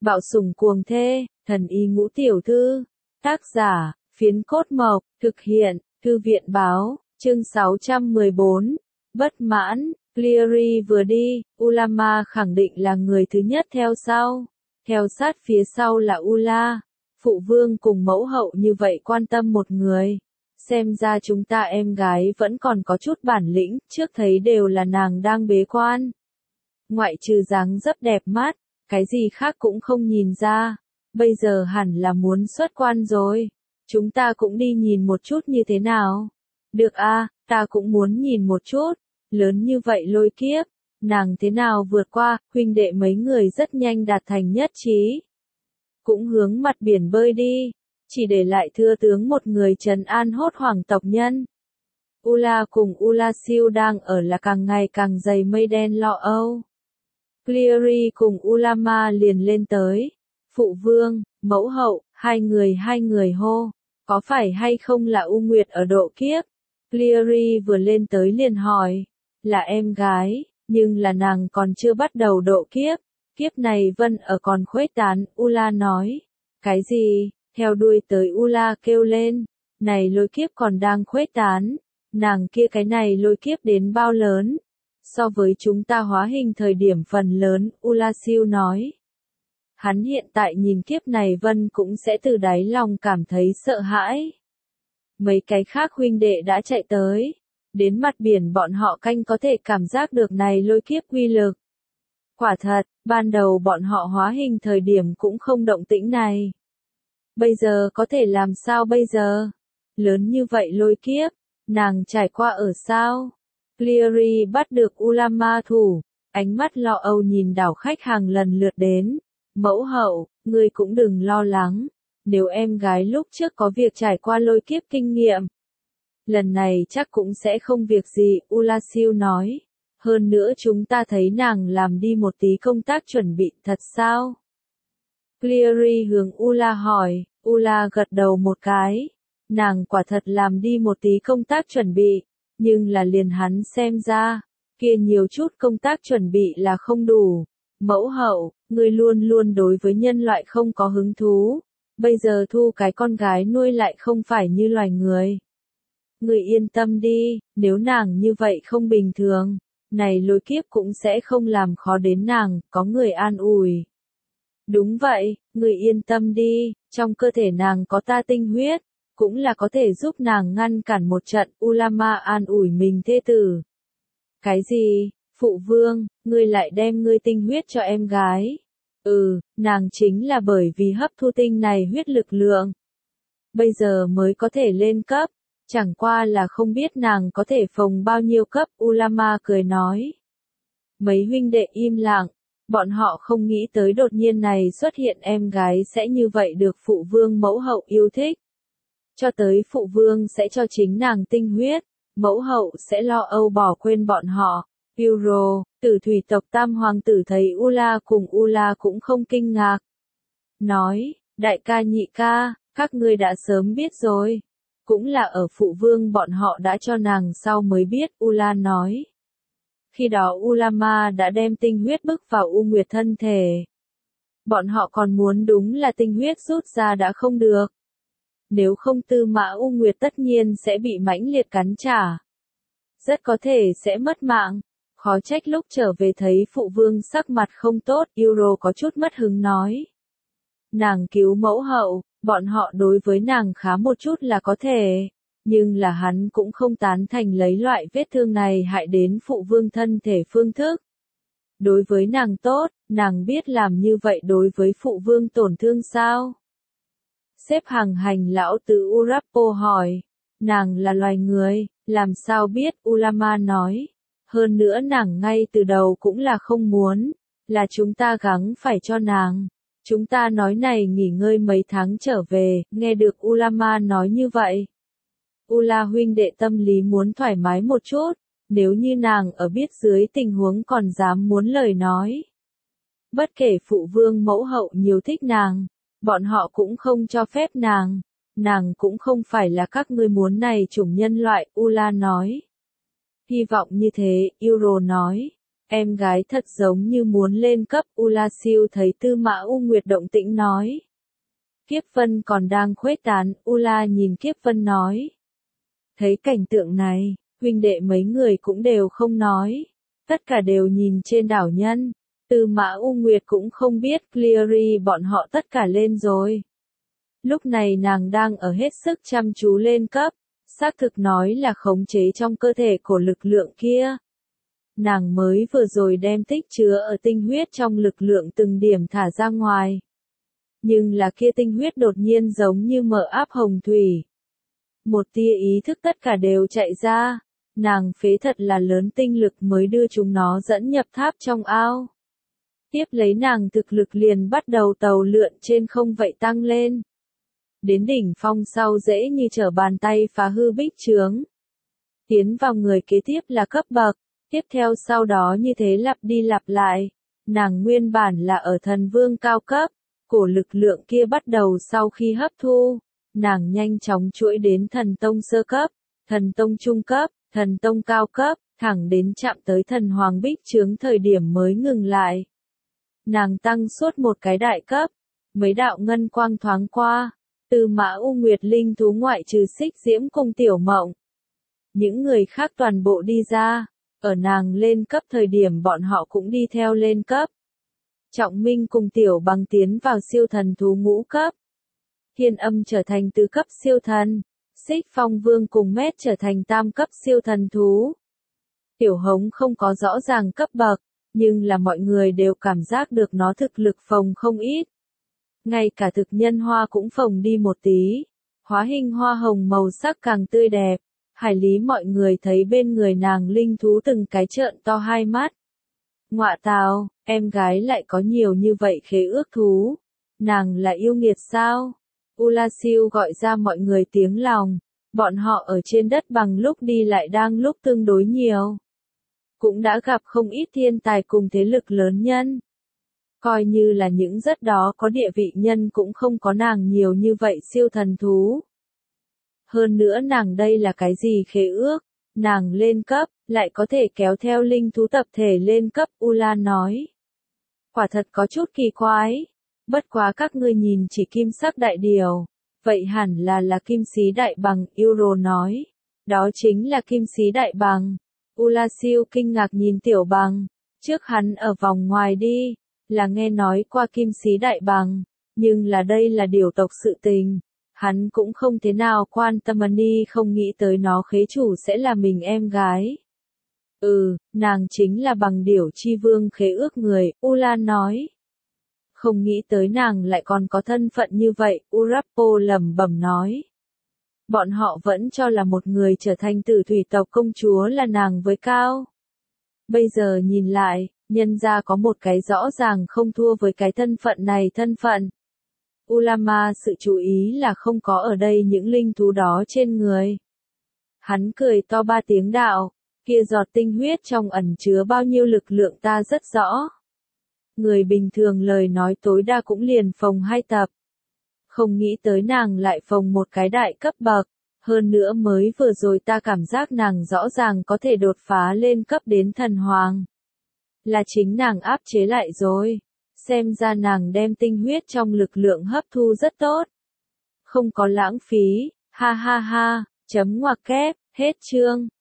Bạo sủng cuồng thê, thần y ngũ tiểu thư. Tác giả, Phiến Cốt Mộc, thực hiện, Thư viện báo, chương 614. Bất mãn, Cleary vừa đi, Ulama khẳng định là người thứ nhất theo sau. Theo sát phía sau là Ula. Phụ vương cùng mẫu hậu như vậy quan tâm một người. Xem ra chúng ta em gái vẫn còn có chút bản lĩnh, trước thấy đều là nàng đang bế quan. Ngoại trừ dáng dấp đẹp mắt, cái gì khác cũng không nhìn ra. Bây giờ hẳn là muốn xuất quan rồi. Chúng ta cũng đi nhìn một chút như thế nào. Được a, ta cũng muốn nhìn một chút. Lớn như vậy lôi kiếp, nàng thế nào vượt qua, huynh đệ mấy người rất nhanh đạt thành nhất trí. Cũng hướng mặt biển bơi đi, chỉ để lại thưa tướng một người trấn an hốt hoảng tộc nhân. Ula cùng Ula Siêu đang ở là càng ngày càng dày mây đen lo âu. Cleary cùng Ulama liền lên tới. Phụ vương, mẫu hậu, hai người hô. Có phải hay không là U Nguyệt ở độ kiếp? Cleary vừa lên tới liền hỏi. Là em gái, nhưng là nàng còn chưa bắt đầu độ kiếp. Kiếp này Vân ở còn khuếch tán, Ula nói. Cái gì? Theo đuôi tới Ula kêu lên. Này lôi kiếp còn đang khuếch tán. Nàng kia cái này lôi kiếp đến bao lớn? So với chúng ta hóa hình thời điểm phần lớn, Ula Siêu nói. Hắn hiện tại nhìn kiếp này Vân cũng sẽ từ đáy lòng cảm thấy sợ hãi. Mấy cái khác huynh đệ đã chạy tới. Đến mặt biển bọn họ canh có thể cảm giác được này lôi kiếp uy lực. Quả thật, ban đầu bọn họ hóa hình thời điểm cũng không động tĩnh này. Bây giờ có thể làm sao bây giờ? Lớn như vậy lôi kiếp, nàng trải qua ở sao? Cleary bắt được Ulama thủ, ánh mắt lo âu nhìn đảo khách hàng lần lượt đến. Mẫu hậu, ngươi cũng đừng lo lắng, nếu em gái lúc trước có việc trải qua lôi kiếp kinh nghiệm. Lần này chắc cũng sẽ không việc gì, Ula Siêu nói. Hơn nữa chúng ta thấy nàng làm đi một tí công tác chuẩn bị, thật sao? Cleary hướng Ula hỏi, Ula gật đầu một cái. Nàng quả thật làm đi một tí công tác chuẩn bị, nhưng là liền hắn xem ra, kia nhiều chút công tác chuẩn bị là không đủ. Mẫu hậu, ngươi luôn luôn đối với nhân loại không có hứng thú, bây giờ thu cái con gái nuôi lại không phải như loài người. Ngươi yên tâm đi, nếu nàng như vậy không bình thường, này lôi kiếp cũng sẽ không làm khó đến nàng, có người an ủi. Đúng vậy, ngươi yên tâm đi, trong cơ thể nàng có ta tinh huyết, cũng là có thể giúp nàng ngăn cản một trận, Ulama an ủi mình thê tử. Cái gì, phụ vương, ngươi lại đem ngươi tinh huyết cho em gái? Nàng chính là bởi vì hấp thu tinh này huyết lực lượng. Bây giờ mới có thể lên cấp, chẳng qua là không biết nàng có thể phồng bao nhiêu cấp, Ulama cười nói. Mấy huynh đệ im lặng, bọn họ không nghĩ tới đột nhiên này xuất hiện em gái sẽ như vậy được phụ vương mẫu hậu yêu thích. Cho tới phụ vương sẽ cho chính nàng tinh huyết, mẫu hậu sẽ lo âu bỏ quên bọn họ. Euro, tử thủy tộc tam hoàng tử thấy Ula cùng Ula cũng không kinh ngạc. Nói, đại ca nhị ca, các ngươi đã sớm biết rồi. Cũng là ở phụ vương bọn họ đã cho nàng sau mới biết, Ula nói. Khi đó Ulama đã đem tinh huyết bức vào U Nguyệt thân thể. Bọn họ còn muốn đúng là tinh huyết rút ra đã không được. Nếu không Tư Mã U Nguyệt tất nhiên sẽ bị mãnh liệt cắn trả. Rất có thể sẽ mất mạng. Khó trách lúc trở về thấy phụ vương sắc mặt không tốt, Euro có chút mất hứng nói. Nàng cứu mẫu hậu, bọn họ đối với nàng khá một chút là có thể. Nhưng là hắn cũng không tán thành lấy loại vết thương này hại đến phụ vương thân thể phương thức. Đối với nàng tốt, nàng biết làm như vậy đối với phụ vương tổn thương sao? Xếp hàng hành lão tứ Urapo hỏi. Nàng là loài người, làm sao biết, Ulama nói. Hơn nữa nàng ngay từ đầu cũng là không muốn, là chúng ta gắng phải cho nàng. Chúng ta nói này nghỉ ngơi mấy tháng trở về, nghe được Ulama nói như vậy. Ula huynh đệ tâm lý muốn thoải mái một chút, nếu như nàng ở biết dưới tình huống còn dám muốn lời nói. Bất kể phụ vương mẫu hậu nhiều thích nàng, bọn họ cũng không cho phép nàng cũng không phải là các ngươi muốn này chủng nhân loại, Ula nói. Hy vọng như thế, Euro nói. Em gái thật giống như muốn lên cấp. Ula Siêu thấy Tư Mã U Nguyệt động tĩnh nói. Kiếp vân còn đang khuếch tán. Ula nhìn kiếp vân nói. Thấy cảnh tượng này, huynh đệ mấy người cũng đều không nói. Tất cả đều nhìn trên đảo nhân. Tư Mã U Nguyệt cũng không biết Cleary bọn họ tất cả lên rồi. Lúc này nàng đang ở hết sức chăm chú lên cấp. Xác thực nói là khống chế trong cơ thể của lực lượng kia. Nàng mới vừa rồi đem tích chứa ở tinh huyết trong lực lượng từng điểm thả ra ngoài. Nhưng là kia tinh huyết đột nhiên giống như mở áp hồng thủy. Một tia ý thức tất cả đều chạy ra. Nàng phế thật là lớn tinh lực mới đưa chúng nó dẫn nhập tháp trong ao. Tiếp lấy nàng thực lực liền bắt đầu tàu lượn trên không vậy tăng lên. Đến đỉnh phong sau dễ như trở bàn tay phá hư bích chướng. Tiến vào người kế tiếp là cấp bậc. Tiếp theo sau đó như thế lặp đi lặp lại. Nàng nguyên bản là ở thần vương cao cấp. Cổ lực lượng kia bắt đầu sau khi hấp thu. Nàng nhanh chóng chuỗi đến thần tông sơ cấp, thần tông trung cấp, thần tông cao cấp, thẳng đến chạm tới thần hoàng bích chướng thời điểm mới ngừng lại. Nàng tăng suốt một cái đại cấp. Mấy đạo ngân quang thoáng qua. Tư Mã U Nguyệt linh thú ngoại trừ Xích Diễm cùng Tiểu Mộng. Những người khác toàn bộ đi ra. Ở nàng lên cấp thời điểm bọn họ cũng đi theo lên cấp. Trọng Minh cùng Tiểu Bằng tiến vào siêu thần thú ngũ cấp. Thiên Âm trở thành tứ cấp siêu thần. Xích Phong Vương cùng Mét trở thành tam cấp siêu thần thú. Tiểu Hống không có rõ ràng cấp bậc, nhưng là mọi người đều cảm giác được nó thực lực phồng không ít. Ngay cả thực nhân hoa cũng phồng đi một tí. Hóa hình hoa hồng màu sắc càng tươi đẹp. Hải lý mọi người thấy bên người nàng linh thú từng cái trợn to hai mắt. Ngọa tào, em gái lại có nhiều như vậy khế ước thú. Nàng là yêu nghiệt sao? Ula Siêu gọi ra mọi người tiếng lòng. Bọn họ ở trên đất bằng lúc đi lại đang lúc tương đối nhiều. Cũng đã gặp không ít thiên tài cùng thế lực lớn nhân. Coi như là những rất đó có địa vị nhân cũng không có nàng nhiều như vậy siêu thần thú. Hơn nữa nàng đây là cái gì khế ước? Nàng lên cấp, lại có thể kéo theo linh thú tập thể lên cấp. Ula nói. Quả thật có chút kỳ quái. Bất quá các ngươi nhìn chỉ kim sắc đại điều. Vậy hẳn là kim xí đại bằng. Euro nói. Đó chính là kim xí đại bằng. Ula Siêu kinh ngạc nhìn Tiểu Bằng. Trước hắn ở vòng ngoài đi. Là nghe nói qua kim xí đại bằng. Nhưng là đây là điều tộc sự tình. Hắn cũng không thế nào quan tâm đi, không nghĩ tới nó khế chủ sẽ là mình em gái. Nàng chính là bằng điểu chi vương khế ước người. Ula nói. Không nghĩ tới nàng lại còn có thân phận như vậy. Urapo lẩm bẩm nói. Bọn họ vẫn cho là một người trở thành tử thủy tộc công chúa là nàng với cao. Bây giờ nhìn lại, nhân ra có một cái rõ ràng không thua với cái thân phận này thân phận. Ulama sự chú ý là không có ở đây những linh thú đó trên người. Hắn cười to ba tiếng đạo, kia giọt tinh huyết trong ẩn chứa bao nhiêu lực lượng ta rất rõ. Người bình thường lời nói tối đa cũng liền phồng 2 tập. Không nghĩ tới nàng lại phồng một cái đại cấp bậc. Hơn nữa mới vừa rồi ta cảm giác nàng rõ ràng có thể đột phá lên cấp đến thần hoàng. Là chính nàng áp chế lại rồi. Xem ra nàng đem tinh huyết trong lực lượng hấp thu rất tốt. Không có lãng phí. Ha ha ha. Chấm ngoặc kép. Hết chương.